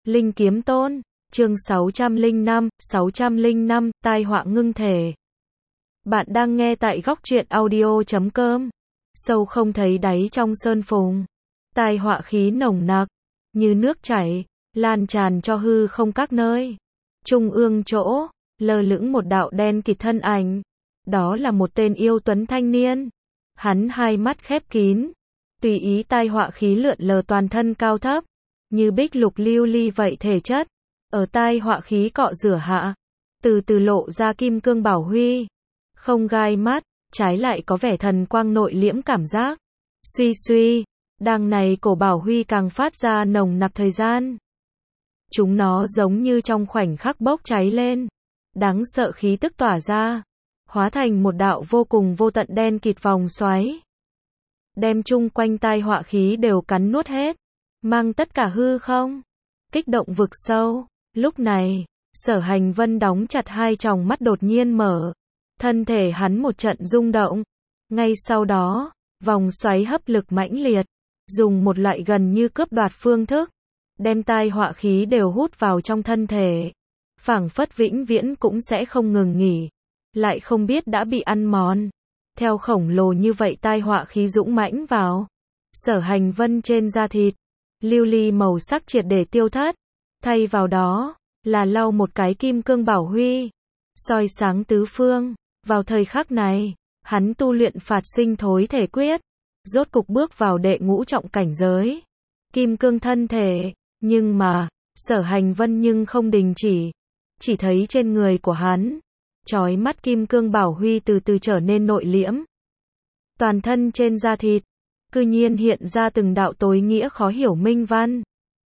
Linh Kiếm Tôn, chương 605, tai họa ngưng thể. Bạn đang nghe tại góc truyện audio.com. Sâu không thấy đáy trong sơn phùng. Tai họa khí nồng nặc, như nước chảy, lan tràn cho hư không các nơi. Trung ương chỗ, lơ lửng một đạo đen kịt thân ảnh. Đó là một tên yêu tuấn thanh niên. Hắn hai mắt khép kín, tùy ý tai họa khí lượn lờ toàn thân cao thấp, như bích lục lưu ly vậy thể chất. Ở tai họa khí cọ rửa hạ, từ từ lộ ra kim cương bảo huy. Không gai mắt, trái lại có vẻ thần quang nội liễm cảm giác. Suy suy, đằng này cổ bảo huy càng phát ra nồng nặc thời gian. Chúng nó giống như trong khoảnh khắc bốc cháy lên. Đáng sợ khí tức tỏa ra, hóa thành một đạo vô cùng vô tận đen kịt vòng xoáy. Đem chung quanh tai họa khí đều cắn nuốt hết, mang tất cả hư không. Kích động vực sâu, lúc này, Sở Hành Vân đóng chặt hai tròng mắt đột nhiên mở. Thân thể hắn một trận rung động. Ngay sau đó, vòng xoáy hấp lực mãnh liệt, dùng một loại gần như cướp đoạt phương thức, đem tai họa khí đều hút vào trong thân thể. Phảng phất vĩnh viễn cũng sẽ không ngừng nghỉ, lại không biết đã bị ăn mòn. Theo khổng lồ như vậy tai họa khí dũng mãnh vào Sở Hành Vân trên da thịt, lưu ly màu sắc triệt để tiêu thất, thay vào đó là lau một cái kim cương bảo huy, soi sáng tứ phương. Vào thời khắc này, hắn tu luyện phạt sinh thối thể quyết, rốt cục bước vào đệ ngũ trọng cảnh giới kim cương thân thể. Nhưng mà Sở Hành Vân nhưng không đình chỉ thấy trên người của hắn, chói mắt kim cương bảo huy từ từ trở nên nội liễm. Toàn thân trên da thịt, cư nhiên hiện ra từng đạo tối nghĩa khó hiểu minh văn.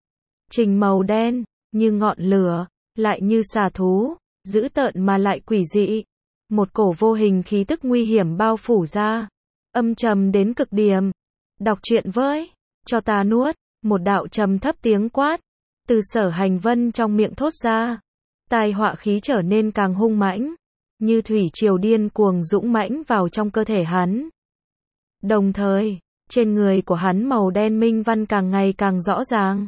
Trình màu đen, như ngọn lửa, lại như xà thú, dữ tợn mà lại quỷ dị. Một cổ vô hình khí tức nguy hiểm bao phủ ra, âm trầm đến cực điểm. Đọc truyện với, cho ta nuốt, một đạo trầm thấp tiếng quát, từ Sở Hành Vân trong miệng thốt ra. Tai họa khí trở nên càng hung mãnh, như thủy triều điên cuồng dũng mãnh vào trong cơ thể hắn. Đồng thời, trên người của hắn màu đen minh văn càng ngày càng rõ ràng,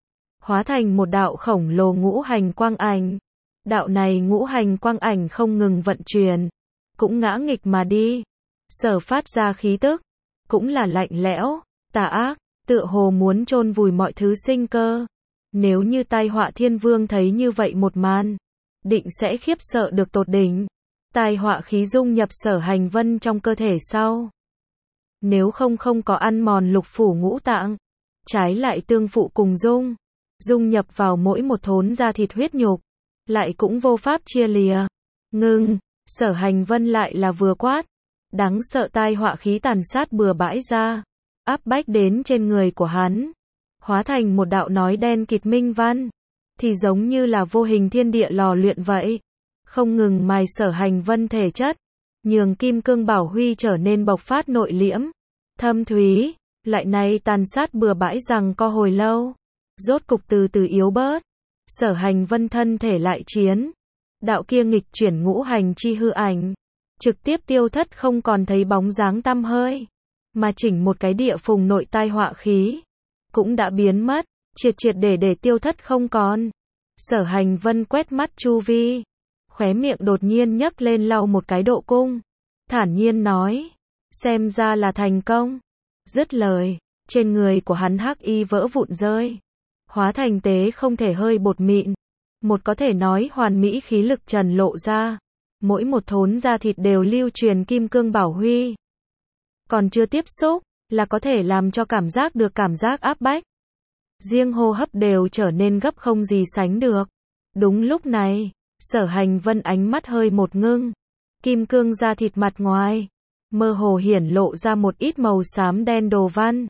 hóa thành một đạo khổng lồ ngũ hành quang ảnh. Đạo này ngũ hành quang ảnh không ngừng vận chuyển, cũng ngã nghịch mà đi. Sở phát ra khí tức, cũng là lạnh lẽo, tà ác, tựa hồ muốn chôn vùi mọi thứ sinh cơ. Nếu như tai họa thiên vương thấy như vậy một màn, định sẽ khiếp sợ được tột đỉnh. Tai họa khí dung nhập Sở Hành Vân trong cơ thể sau, nếu không có ăn mòn lục phủ ngũ tạng, trái lại tương phụ cùng dung nhập vào mỗi một thốn da thịt huyết nhục, lại cũng vô pháp chia lìa. Ngưng, Sở Hành Vân lại là vừa quát, đáng sợ tai họa khí tàn sát bừa bãi ra, áp bách đến trên người của hắn, hóa thành một đạo nói đen kịt minh văn, thì giống như là vô hình thiên địa lò luyện vậy, không ngừng mài Sở Hành Vân thể chất, nhường kim cương bảo huy trở nên bộc phát nội liễm, thâm thúy. Loại này tàn sát bừa bãi rằng co hồi lâu, rốt cục từ từ yếu bớt. Sở Hành Vân thân thể lại chiến, đạo kia nghịch chuyển ngũ hành chi hư ảnh, trực tiếp tiêu thất không còn thấy bóng dáng tăm hơi, mà chỉnh một cái địa phùng nội tai họa khí, cũng đã biến mất, triệt để tiêu thất không còn. Sở Hành Vân quét mắt chu vi, khóe miệng đột nhiên nhấc lên lau một cái độ cung, thản nhiên nói, xem ra là thành công. Dứt lời, trên người của hắn hắc y vỡ vụn rơi, hóa thành tế không thể hơi bột mịn, một có thể nói hoàn mỹ khí lực trần lộ ra, mỗi một thốn da thịt đều lưu truyền kim cương bảo huy. Còn chưa tiếp xúc, là có thể làm cho cảm giác được cảm giác áp bách. Riêng hô hấp đều trở nên gấp không gì sánh được. Đúng lúc này, Sở Hành Vân ánh mắt hơi một ngưng, kim cương da thịt mặt ngoài, mơ hồ hiển lộ ra một ít màu xám đen đồ văn.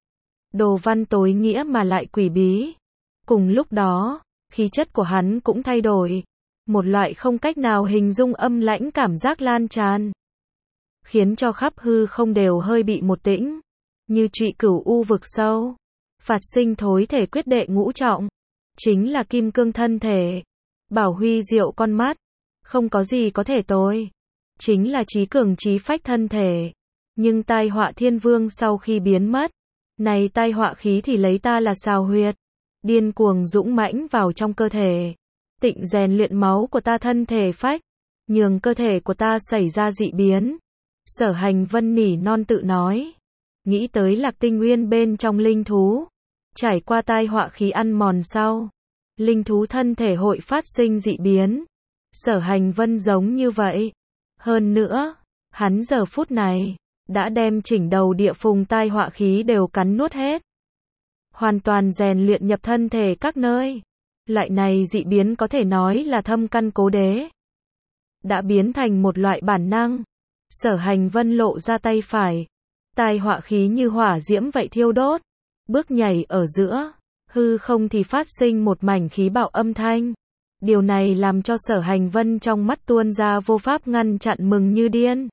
Đồ văn tối nghĩa mà lại quỷ bí. Cùng lúc đó, khí chất của hắn cũng thay đổi. Một loại không cách nào hình dung âm lãnh cảm giác lan tràn, khiến cho khắp hư không đều hơi bị một tĩnh, như trụy cửu u vực sâu. Phạt sinh thối thể quyết đệ ngũ trọng, chính là kim cương thân thể. Bảo huy diệu con mắt, không có gì có thể tối. Chính là trí cường trí phách thân thể. Nhưng tai họa thiên vương sau khi biến mất, này tai họa khí thì lấy ta là xào huyệt, điên cuồng dũng mãnh vào trong cơ thể, tịnh rèn luyện máu của ta thân thể phách, nhường cơ thể của ta xảy ra dị biến. Sở Hành Vân nỉ non tự nói, nghĩ tới Lạc Tinh Nguyên bên trong linh thú, trải qua tai họa khí ăn mòn sau, linh thú thân thể hội phát sinh dị biến. Sở Hành Vân giống như vậy. Hơn nữa, hắn giờ phút này, đã đem chỉnh đầu địa phùng tai họa khí đều cắn nuốt hết. Hoàn toàn rèn luyện nhập thân thể các nơi. Loại này dị biến có thể nói là thâm căn cố đế. Đã biến thành một loại bản năng. Sở Hành Vân lộ ra tay phải. Tai họa khí như hỏa diễm vậy thiêu đốt. Bước nhảy ở giữa, hư không thì phát sinh một mảnh khí bạo âm thanh. Điều này làm cho Sở Hành Vân trong mắt tuôn ra vô pháp ngăn chặn mừng như điên.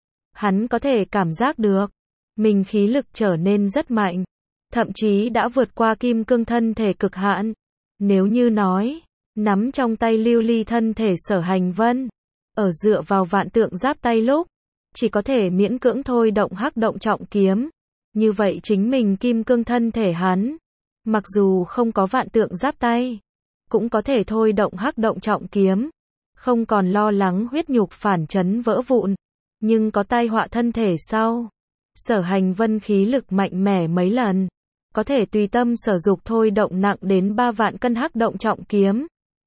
Hắn có thể cảm giác được, mình khí lực trở nên rất mạnh, thậm chí đã vượt qua kim cương thân thể cực hạn. Nếu như nói, nắm trong tay lưu ly thân thể Sở Hành Vân, ở dựa vào vạn tượng giáp tay lúc, chỉ có thể miễn cưỡng thôi động hắc động trọng kiếm. Như vậy chính mình kim cương thân thể hắn, mặc dù không có vạn tượng giáp tay, cũng có thể thôi động hắc động trọng kiếm, không còn lo lắng huyết nhục phản chấn vỡ vụn. Nhưng có tai họa thân thể sau, Sở Hành Vân khí lực mạnh mẽ mấy lần, có thể tùy tâm sở dục thôi động nặng đến 3 vạn cân hắc động trọng kiếm,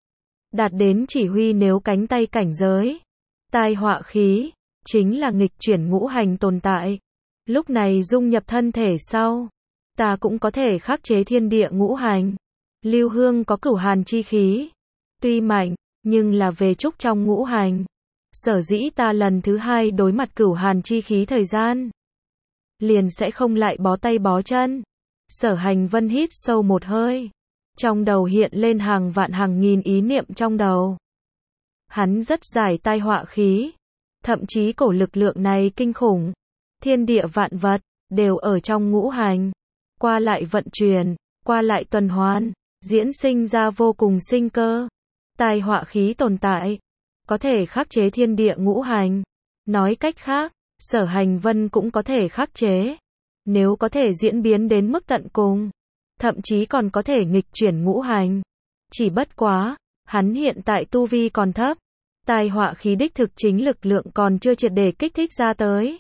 đạt đến chỉ huy nếu cánh tay cảnh giới. Tai họa khí chính là nghịch chuyển ngũ hành tồn tại. Lúc này dung nhập thân thể sau, ta cũng có thể khắc chế thiên địa ngũ hành. Lưu Hương có cửu hàn chi khí, tuy mạnh, nhưng là về trúc trong ngũ hành. Sở dĩ ta lần thứ hai đối mặt cửu hàn chi khí thời gian, liền sẽ không lại bó tay bó chân. Sở Hành Vân hít sâu một hơi, trong đầu hiện lên hàng vạn hàng nghìn ý niệm trong đầu. Hắn rất giải tai họa khí, thậm chí cổ lực lượng này kinh khủng. Thiên địa vạn vật, đều ở trong ngũ hành, qua lại vận chuyển, qua lại tuần hoàn, diễn sinh ra vô cùng sinh cơ. Tai họa khí tồn tại, có thể khắc chế thiên địa ngũ hành. Nói cách khác, Sở Hành Vân cũng có thể khắc chế. Nếu có thể diễn biến đến mức tận cùng, thậm chí còn có thể nghịch chuyển ngũ hành. Chỉ bất quá, hắn hiện tại tu vi còn thấp. Tai họa khí đích thực chính lực lượng còn chưa triệt để kích thích ra tới.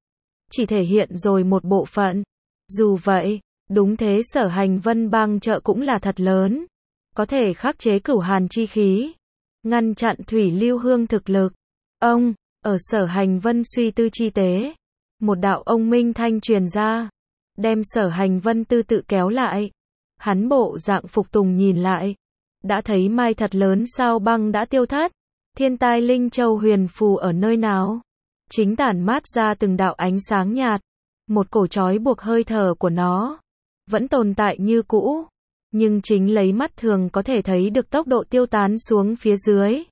Chỉ thể hiện rồi một bộ phận. Dù vậy, đúng thế Sở Hành Vân bang trợ cũng là thật lớn. Có thể khắc chế cửu hàn chi khí, ngăn chặn thủy lưu hương thực lực. Ông, ở Sở Hành Vân suy tư chi tế, một đạo ông minh thanh truyền ra, đem Sở Hành Vân tư tự kéo lại. Hắn bộ dạng phục tùng nhìn lại, đã thấy mai thật lớn sao băng đã tiêu thất. Thiên tai linh châu huyền phù ở nơi nào? Chính tản mát ra từng đạo ánh sáng nhạt. Một cổ trói buộc hơi thở của nó vẫn tồn tại như cũ, nhưng chính lấy mắt thường có thể thấy được tốc độ tiêu tán xuống phía dưới.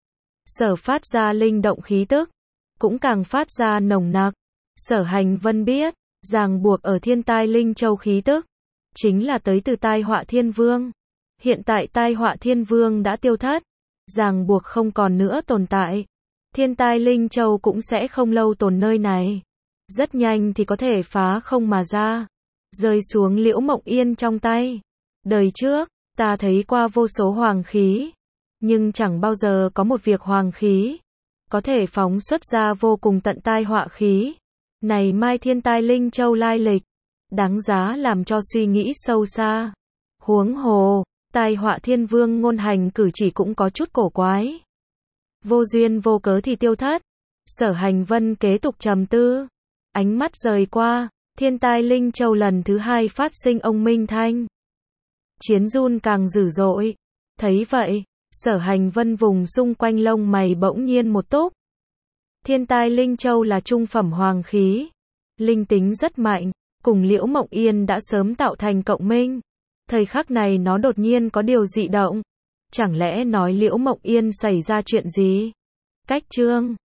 Sở phát ra linh động khí tức, cũng càng phát ra nồng nặc. Sở Hành Vân biết, ràng buộc ở thiên tai linh châu khí tức, chính là tới từ tai họa thiên vương. Hiện tại tai họa thiên vương đã tiêu thất, ràng buộc không còn nữa tồn tại. Thiên tai linh châu cũng sẽ không lâu tồn nơi này. Rất nhanh thì có thể phá không mà ra, rơi xuống Liễu Mộng Yên trong tay. Đời trước, ta thấy qua vô số hoàng khí, nhưng chẳng bao giờ có một việc hoàng khí có thể phóng xuất ra vô cùng tận tai họa khí. Này mai thiên tai linh châu lai lịch, đáng giá làm cho suy nghĩ sâu xa. Huống hồ, tai họa thiên vương ngôn hành cử chỉ cũng có chút cổ quái. Vô duyên vô cớ thì tiêu thất. Sở Hành Vân kế tục trầm tư, ánh mắt rời qua, thiên tai linh châu lần thứ hai phát sinh ông minh thanh. Chiến run càng dữ dội. Thấy vậy, Sở Hành Vân vùng xung quanh lông mày bỗng nhiên một túc. Thiên tai linh châu là trung phẩm hoàng khí, linh tính rất mạnh, cùng Liễu Mộng Yên đã sớm tạo thành cộng minh. Thời khắc này nó đột nhiên có điều dị động. Chẳng lẽ nói Liễu Mộng Yên xảy ra chuyện gì? Cách chương